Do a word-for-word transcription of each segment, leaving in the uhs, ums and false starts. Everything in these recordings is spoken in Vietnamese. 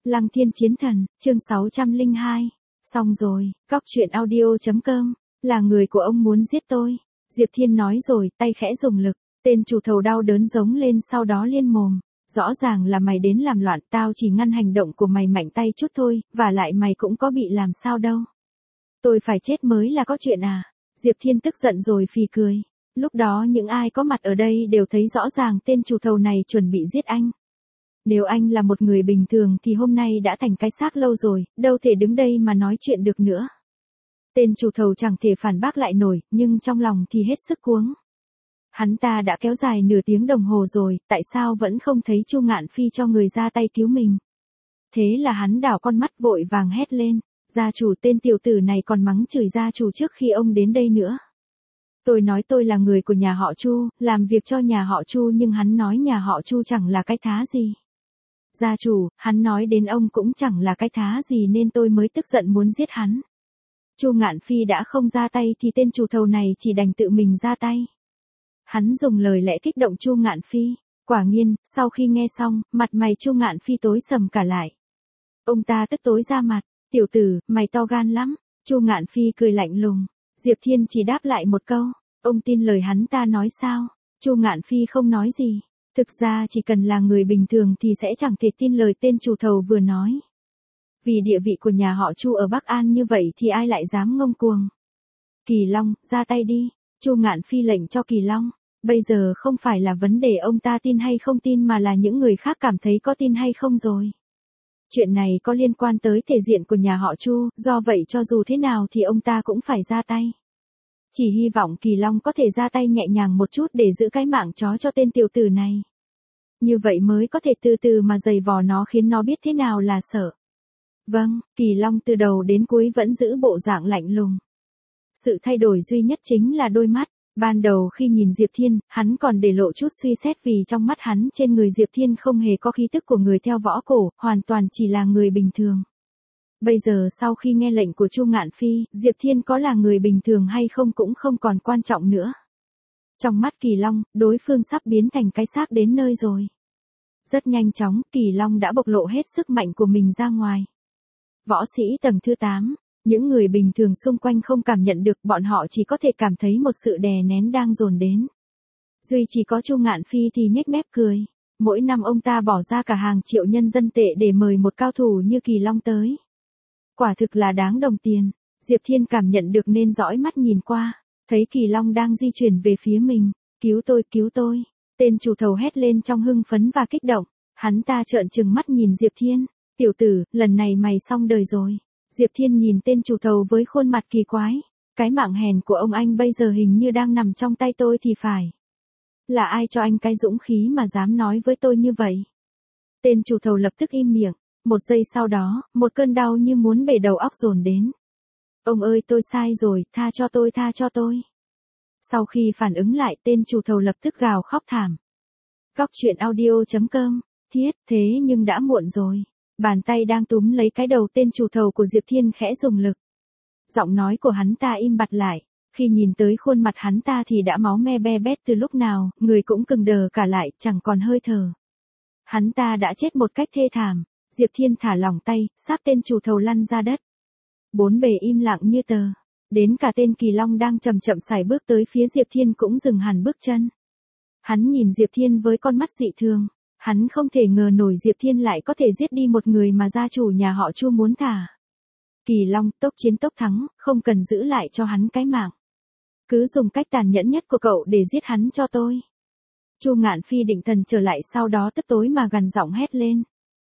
Lăng Thiên Chiến Thần, chương sáu trăm lẻ hai. Xong rồi, Cóc Truyện Audio chấm com, là người của ông muốn giết tôi. Diệp Thiên nói rồi, tay khẽ dùng lực, tên chủ thầu đau đớn giống lên sau đó liên mồm. Rõ ràng là mày đến làm loạn, tao chỉ ngăn hành động của mày mạnh tay chút thôi, và lại mày cũng có bị làm sao đâu. Tôi phải chết mới là có chuyện à? Diệp Thiên tức giận rồi phì cười. Lúc đó những ai có mặt ở đây đều thấy rõ ràng tên chủ thầu này chuẩn bị giết anh. Nếu anh là một người bình thường thì hôm nay đã thành cái xác lâu rồi, đâu thể đứng đây mà nói chuyện được nữa. Tên chủ thầu chẳng thể phản bác lại nổi, nhưng trong lòng thì hết sức cuống. Hắn ta đã kéo dài nửa tiếng đồng hồ rồi, tại sao vẫn không thấy Chu Ngạn Phi cho người ra tay cứu mình? Thế là hắn đảo con mắt vội vàng hét lên, gia chủ, tên tiểu tử này còn mắng chửi gia chủ trước khi ông đến đây nữa. Tôi nói tôi là người của nhà họ Chu, làm việc cho nhà họ Chu, nhưng hắn nói nhà họ Chu chẳng là cái thá gì. Gia chủ, hắn nói đến ông cũng chẳng là cái thá gì nên tôi mới tức giận muốn giết hắn. Chu Ngạn Phi đã không ra tay thì tên chủ thầu này chỉ đành tự mình ra tay. Hắn dùng lời lẽ kích động Chu Ngạn Phi. Quả nhiên, sau khi nghe xong, mặt mày Chu Ngạn Phi tối sầm cả lại. Ông ta tức tối ra mặt, tiểu tử, mày to gan lắm. Chu Ngạn Phi cười lạnh lùng. Diệp Thiên chỉ đáp lại một câu, ông tin lời hắn ta nói sao? Chu Ngạn Phi không nói gì. Thực ra chỉ cần là người bình thường thì sẽ chẳng thể tin lời tên chủ thầu vừa nói. Vì địa vị của nhà họ Chu ở Bắc An như vậy thì ai lại dám ngông cuồng. Kỳ Long, ra tay đi. Chu Ngạn Phi lệnh cho Kỳ Long. Bây giờ không phải là vấn đề ông ta tin hay không tin mà là những người khác cảm thấy có tin hay không rồi. Chuyện này có liên quan tới thể diện của nhà họ Chu, do vậy cho dù thế nào thì ông ta cũng phải ra tay. Chỉ hy vọng Kỳ Long có thể ra tay nhẹ nhàng một chút để giữ cái mạng chó cho tên tiểu tử này. Như vậy mới có thể từ từ mà giày vò nó, khiến nó biết thế nào là sợ. Vâng, Kỳ Long từ đầu đến cuối vẫn giữ bộ dạng lạnh lùng. Sự thay đổi duy nhất chính là đôi mắt. Ban đầu khi nhìn Diệp Thiên, hắn còn để lộ chút suy xét vì trong mắt hắn trên người Diệp Thiên không hề có khí tức của người theo võ cổ, hoàn toàn chỉ là người bình thường. Bây giờ sau khi nghe lệnh của Chu Ngạn Phi, Diệp Thiên có là người bình thường hay không cũng không còn quan trọng nữa. Trong mắt Kỳ Long, đối phương sắp biến thành cái xác đến nơi rồi. Rất nhanh chóng, Kỳ Long đã bộc lộ hết sức mạnh của mình ra ngoài. Võ sĩ tầng thứ tám, những người bình thường xung quanh không cảm nhận được, bọn họ chỉ có thể cảm thấy một sự đè nén đang dồn đến. Duy chỉ có Chu Ngạn Phi thì nhếch mép cười. Mỗi năm ông ta bỏ ra cả hàng triệu nhân dân tệ để mời một cao thủ như Kỳ Long tới. Quả thực là đáng đồng tiền. Diệp Thiên cảm nhận được nên dõi mắt nhìn qua, thấy Kỳ Long đang di chuyển về phía mình. Cứu tôi, cứu tôi. Tên chủ thầu hét lên trong hưng phấn và kích động. Hắn ta trợn trừng mắt nhìn Diệp Thiên. Tiểu tử, lần này mày xong đời rồi. Diệp Thiên nhìn tên chủ thầu với khuôn mặt kỳ quái. Cái mạng hèn của ông anh bây giờ hình như đang nằm trong tay tôi thì phải. Là ai cho anh cái dũng khí mà dám nói với tôi như vậy? Tên chủ thầu lập tức im miệng. Một giây sau đó, một cơn đau như muốn bể đầu óc dồn đến. Ông ơi, tôi sai rồi, tha cho tôi, tha cho tôi. Sau khi phản ứng lại, tên chủ thầu lập tức gào khóc thảm. Cóc Truyện Audio chấm com, thiết, thế nhưng đã muộn rồi. Bàn tay đang túm lấy cái đầu tên chủ thầu của Diệp Thiên khẽ dùng lực. Giọng nói của hắn ta im bặt lại. Khi nhìn tới khuôn mặt hắn ta thì đã máu me be bét từ lúc nào, người cũng cứng đờ cả lại, chẳng còn hơi thở. Hắn ta đã chết một cách thê thảm. Diệp Thiên thả lỏng tay, sáp tên chủ thầu lăn ra đất. Bốn bề im lặng như tờ. Đến cả tên Kỳ Long đang chậm chậm sải bước tới phía Diệp Thiên cũng dừng hẳn bước chân. Hắn nhìn Diệp Thiên với con mắt dị thường. Hắn không thể ngờ nổi Diệp Thiên lại có thể giết đi một người mà gia chủ nhà họ Chu muốn thả. Kỳ Long, tốc chiến tốc thắng, không cần giữ lại cho hắn cái mạng. Cứ dùng cách tàn nhẫn nhất của cậu để giết hắn cho tôi. Chu Ngạn Phi định thần trở lại, sau đó tức tối mà gằn giọng hét lên.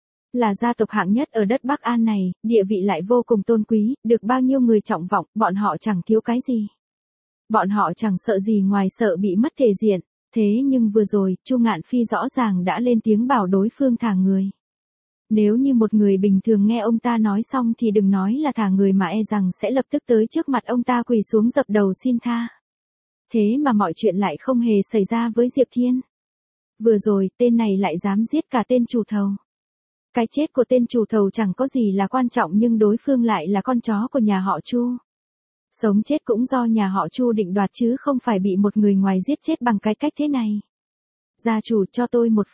Là gia tộc hạng nhất ở đất Bắc An này, địa vị lại vô cùng tôn quý, được bao nhiêu người trọng vọng, bọn họ chẳng thiếu cái gì. Bọn họ chẳng sợ gì ngoài sợ bị mất thể diện. Thế nhưng vừa rồi, Chu Ngạn Phi rõ ràng đã lên tiếng bảo đối phương thả người. Nếu như một người bình thường nghe ông ta nói xong thì đừng nói là thả người mà e rằng sẽ lập tức tới trước mặt ông ta quỳ xuống dập đầu xin tha. Thế mà mọi chuyện lại không hề xảy ra với Diệp Thiên. Vừa rồi, tên này lại dám giết cả tên chủ thầu. Cái chết của tên chủ thầu chẳng có gì là quan trọng, nhưng đối phương lại là con chó của nhà họ Chu. Sống chết cũng do nhà họ Chu định đoạt chứ không phải bị một người ngoài giết chết bằng cái cách thế này. Gia chủ, cho tôi một phút.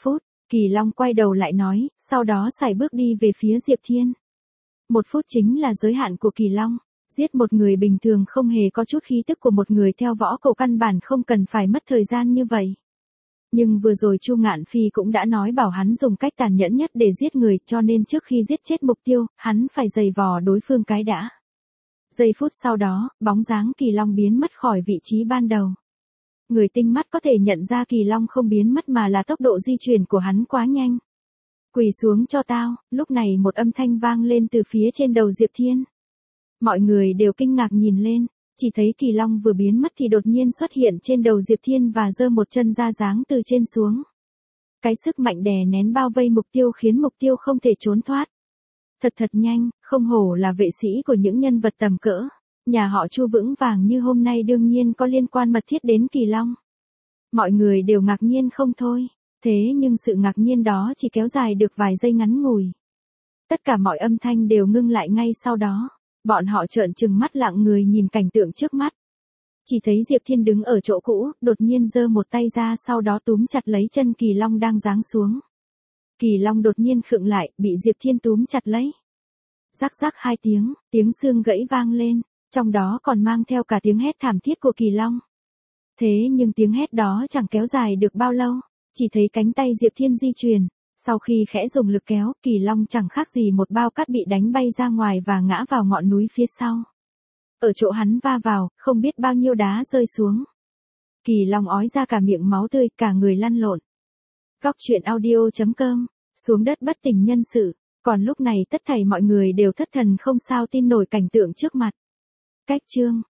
Kỳ Long quay đầu lại nói, sau đó sải bước đi về phía Diệp Thiên. Một phút chính là giới hạn của Kỳ Long. Giết một người bình thường không hề có chút khí tức của một người theo võ cổ căn bản không cần phải mất thời gian như vậy. Nhưng vừa rồi Chu Ngạn Phi cũng đã nói bảo hắn dùng cách tàn nhẫn nhất để giết người, cho nên trước khi giết chết mục tiêu, hắn phải giày vò đối phương cái đã. Giây phút sau đó, bóng dáng Kỳ Long biến mất khỏi vị trí ban đầu. Người tinh mắt có thể nhận ra Kỳ Long không biến mất mà là tốc độ di chuyển của hắn quá nhanh. Quỳ xuống cho tao, lúc này một âm thanh vang lên từ phía trên đầu Diệp Thiên. Mọi người đều kinh ngạc nhìn lên, chỉ thấy Kỳ Long vừa biến mất thì đột nhiên xuất hiện trên đầu Diệp Thiên và giơ một chân ra giáng từ trên xuống. Cái sức mạnh đè nén bao vây mục tiêu khiến mục tiêu không thể trốn thoát. Thật thật nhanh, không hổ là vệ sĩ của những nhân vật tầm cỡ. Nhà họ Chu vững vàng như hôm nay đương nhiên có liên quan mật thiết đến Kỳ Long. Mọi người đều ngạc nhiên không thôi, thế nhưng sự ngạc nhiên đó chỉ kéo dài được vài giây ngắn ngủi. Tất cả mọi âm thanh đều ngưng lại ngay sau đó. Bọn họ trợn trừng mắt lặng người nhìn cảnh tượng trước mắt. Chỉ thấy Diệp Thiên đứng ở chỗ cũ, đột nhiên giơ một tay ra sau đó túm chặt lấy chân Kỳ Long đang giáng xuống. Kỳ Long đột nhiên khựng lại, bị Diệp Thiên túm chặt lấy. Rắc rắc hai tiếng, tiếng xương gãy vang lên, trong đó còn mang theo cả tiếng hét thảm thiết của Kỳ Long. Thế nhưng tiếng hét đó chẳng kéo dài được bao lâu, chỉ thấy cánh tay Diệp Thiên di chuyển. Sau khi khẽ dùng lực kéo, Kỳ Long chẳng khác gì một bao cát bị đánh bay ra ngoài và ngã vào ngọn núi phía sau. Ở chỗ hắn va vào, không biết bao nhiêu đá rơi xuống. Kỳ Long ói ra cả miệng máu tươi, cả người lăn lộn. Góc truyện audio chấm com, xuống đất bất tỉnh nhân sự. Còn lúc này tất thảy mọi người đều thất thần không sao tin nổi cảnh tượng trước mặt. Cách chương